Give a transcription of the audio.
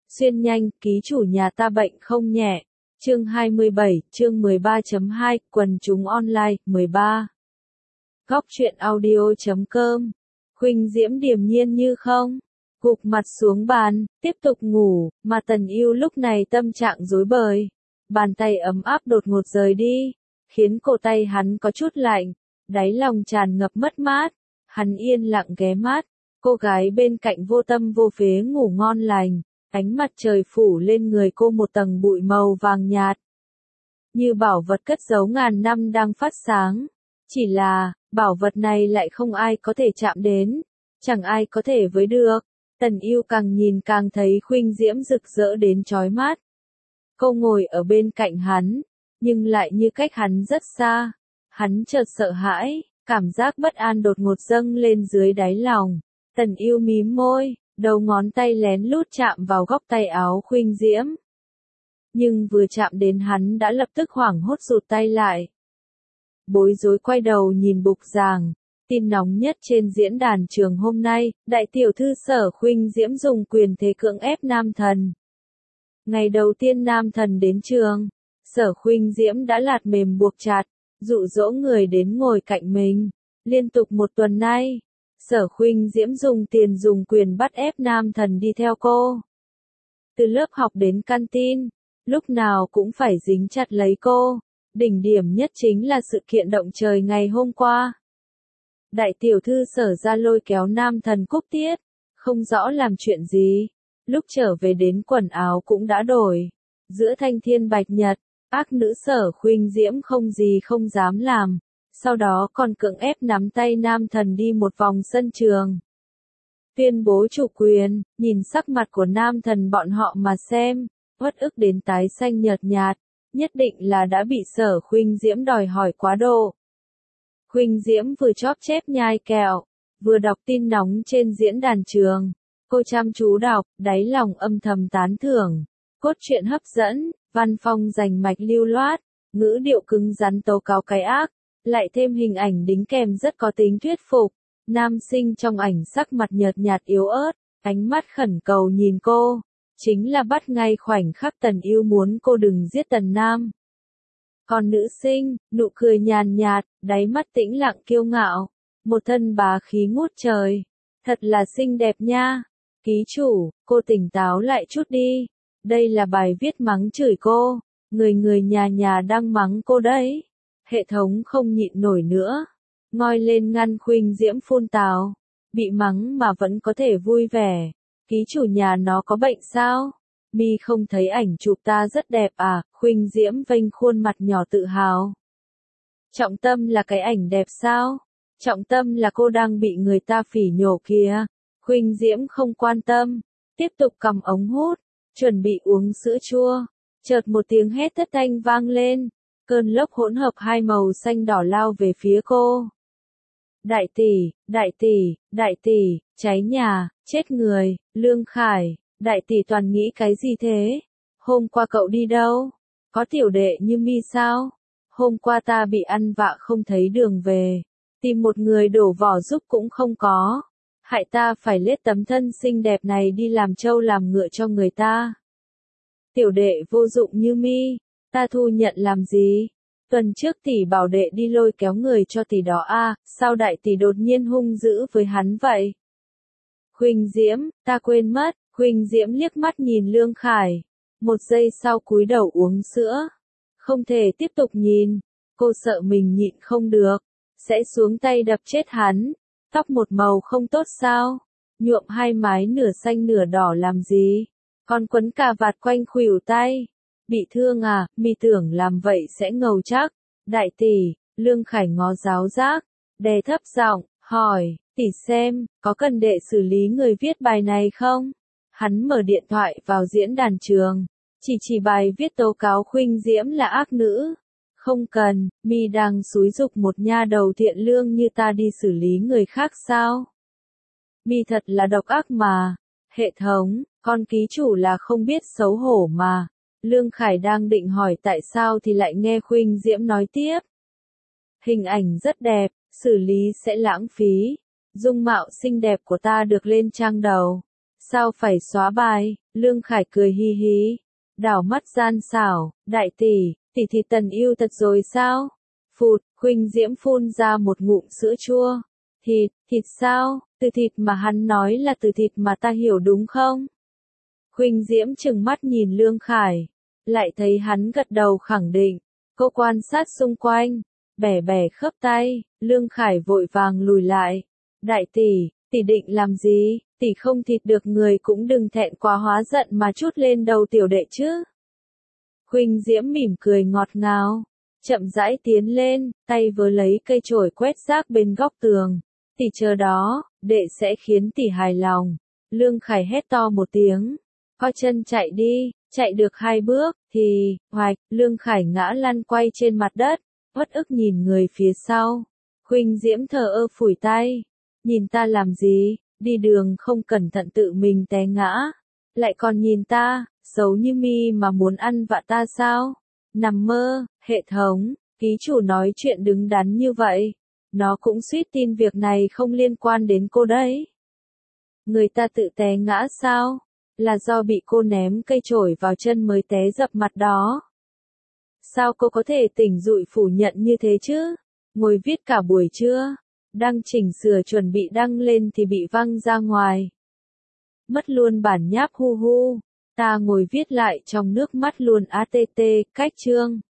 Xuyên nhanh, ký chủ nhà ta bệnh không nhẹ. Chương 27, chương 13.2, quần chúng online, 13. Góc truyện audio.com. Khuynh Diễm điềm nhiên như không, gục mặt xuống bàn, tiếp tục ngủ, mà Tần Yêu lúc này tâm trạng rối bời. Bàn tay ấm áp đột ngột rời đi, khiến cổ tay hắn có chút lạnh, đáy lòng tràn ngập mất mát. Hắn yên lặng ghé mắt, cô gái bên cạnh vô tâm vô phế ngủ ngon lành, ánh mặt trời phủ lên người cô một tầng bụi màu vàng nhạt. Như bảo vật cất giấu ngàn năm đang phát sáng. Chỉ là, bảo vật này lại không ai có thể chạm đến, chẳng ai có thể với được. Tần Yêu càng nhìn càng thấy Khuynh Diễm rực rỡ đến chói mắt. Cô ngồi ở bên cạnh hắn, nhưng lại như cách hắn rất xa. Hắn chợt sợ hãi, cảm giác bất an đột ngột dâng lên dưới đáy lòng. Tần Yêu mím môi, đầu ngón tay lén lút chạm vào góc tay áo Khuynh Diễm. Nhưng vừa chạm đến hắn đã lập tức hoảng hốt rụt tay lại. Bối rối quay đầu nhìn Bục Giàng, tin nóng nhất trên diễn đàn trường hôm nay, đại tiểu thư Sở Khuynh Diễm dùng quyền thế cưỡng ép nam thần. Ngày đầu tiên nam thần đến trường, Sở Khuynh Diễm đã lạt mềm buộc chặt, dụ dỗ người đến ngồi cạnh mình. Liên tục một tuần nay, Sở Khuynh Diễm dùng tiền dùng quyền bắt ép nam thần đi theo cô. Từ lớp học đến canteen, lúc nào cũng phải dính chặt lấy cô. Đỉnh điểm nhất chính là sự kiện động trời ngày hôm qua. Đại tiểu thư Sở ra lôi kéo nam thần cúp tiết, không rõ làm chuyện gì. Lúc trở về đến quần áo cũng đã đổi. Giữa thanh thiên bạch nhật, ác nữ Sở Khuynh Diễm không gì không dám làm. Sau đó còn cưỡng ép nắm tay nam thần đi một vòng sân trường. Tuyên bố chủ quyền, nhìn sắc mặt của nam thần bọn họ mà xem, uất ức đến tái xanh nhợt nhạt, nhất định là đã bị Sở Khuynh Diễm đòi hỏi quá độ. Khuynh Diễm vừa chóp chép nhai kẹo, vừa đọc tin nóng trên diễn đàn trường. Cô chăm chú đọc, đáy lòng âm thầm tán thưởng. Cốt truyện hấp dẫn, văn phong rành mạch lưu loát, ngữ điệu cứng rắn tố cáo cái ác, lại thêm hình ảnh đính kèm rất có tính thuyết phục. Nam sinh trong ảnh sắc mặt nhợt nhạt yếu ớt, ánh mắt khẩn cầu nhìn cô. Chính là bắt ngay khoảnh khắc Tần Yêu muốn cô đừng giết Tần Nam. Còn nữ sinh, nụ cười nhàn nhạt, đáy mắt tĩnh lặng kiêu ngạo, một thân bá khí ngút trời. Thật là xinh đẹp nha. Ký chủ, cô tỉnh táo lại chút đi. Đây là bài viết mắng chửi cô. Người nhà nhà đang mắng cô đấy. Hệ thống không nhịn nổi nữa. Ngoi lên ngăn Khuynh Diễm phun tào. Bị mắng mà vẫn có thể vui vẻ. Ký chủ nhà nó có bệnh sao? Mi không thấy ảnh chụp ta rất đẹp à? Khuynh Diễm vênh khuôn mặt nhỏ tự hào. Trọng tâm là cái ảnh đẹp sao? Trọng tâm là cô đang bị người ta phỉ nhổ kìa. Khuynh Diễm không quan tâm, tiếp tục cầm ống hút, chuẩn bị uống sữa chua. Chợt một tiếng hét thất thanh vang lên, cơn lốc hỗn hợp hai màu xanh đỏ lao về phía cô. Đại tỷ, đại tỷ, đại tỷ, cháy nhà, chết người, Lương Khải, đại tỷ toàn nghĩ cái gì thế? Hôm qua cậu đi đâu? Có tiểu đệ như Mi sao? Hôm qua ta bị ăn vạ không thấy đường về, tìm một người đổ vỏ giúp cũng không có. Hại ta phải lết tấm thân xinh đẹp này đi làm trâu làm ngựa cho người ta. Tiểu đệ vô dụng như Mi, ta thu nhận làm gì? Tuần trước tỷ bảo đệ đi lôi kéo người cho tỷ đó à, sao đại tỷ đột nhiên hung dữ với hắn vậy? Khuynh Diễm, ta quên mất. Khuynh Diễm liếc mắt nhìn Lương Khải, một giây sau cúi đầu uống sữa. Không thể tiếp tục nhìn, cô sợ mình nhịn không được, sẽ xuống tay đập chết hắn. Tóc một màu không tốt sao? Nhuộm hai mái nửa xanh nửa đỏ làm gì? Còn quấn cà vạt quanh khuỷu tay. Bị thương à? Mi tưởng làm vậy sẽ ngầu chắc. Đại tỷ, Lương Khải ngó giáo giác, đè thấp giọng, hỏi, tỷ xem, có cần đệ xử lý người viết bài này không? Hắn mở điện thoại vào diễn đàn trường, chỉ bài viết tố cáo Khuynh Diễm là ác nữ. Không cần, Mi đang xúi giục một nha đầu thiện lương như ta đi xử lý người khác sao? Mi thật là độc ác mà. Hệ thống, con ký chủ là không biết xấu hổ mà. Lương Khải đang định hỏi tại sao thì lại nghe Khuynh Diễm nói tiếp. Hình ảnh rất đẹp, xử lý sẽ lãng phí. Dung mạo xinh đẹp của ta được lên trang đầu. Sao phải xóa bài? Lương Khải cười hi hí. Đảo mắt gian xảo, đại tỷ thì Tần yêu thật rồi sao? Phụt, Khuynh Diễm phun ra một ngụm sữa chua. Thịt sao? Từ thịt mà hắn nói là từ thịt mà ta hiểu đúng không? Khuynh Diễm trừng mắt nhìn Lương Khải. Lại thấy hắn gật đầu khẳng định. Cô quan sát xung quanh. Bẻ bẻ khớp tay. Lương Khải vội vàng lùi lại. Đại tỷ định làm gì? Tỷ không thịt được người cũng đừng thẹn quá hóa giận mà trút lên đầu tiểu đệ chứ. Khuynh Diễm mỉm cười ngọt ngào. Chậm rãi tiến lên, tay vớ lấy cây chổi quét rác bên góc tường. Tỷ chờ đó, đệ sẽ khiến tỷ hài lòng. Lương Khải hét to một tiếng. Co chân chạy đi, chạy được 2 bước, thì, hoạch, Lương Khải ngã lăn quay trên mặt đất, uất ức nhìn người phía sau. Khuynh Diễm thờ ơ phủi tay. Nhìn ta làm gì, đi đường không cẩn thận tự mình té ngã. Lại còn nhìn ta, xấu như mi mà muốn ăn vạ ta sao? Nằm mơ, hệ thống, ký chủ nói chuyện đứng đắn như vậy. Nó cũng suýt tin việc này không liên quan đến cô đấy. Người ta tự té ngã sao? Là do bị cô ném cây chổi vào chân mới té dập mặt đó. Sao cô có thể tỉnh dụi phủ nhận như thế chứ? Ngồi viết cả buổi trưa, đang chỉnh sửa chuẩn bị đăng lên thì bị văng ra ngoài. Mất luôn bản nháp hu hu, ta ngồi viết lại trong nước mắt luôn ATT, cách chương.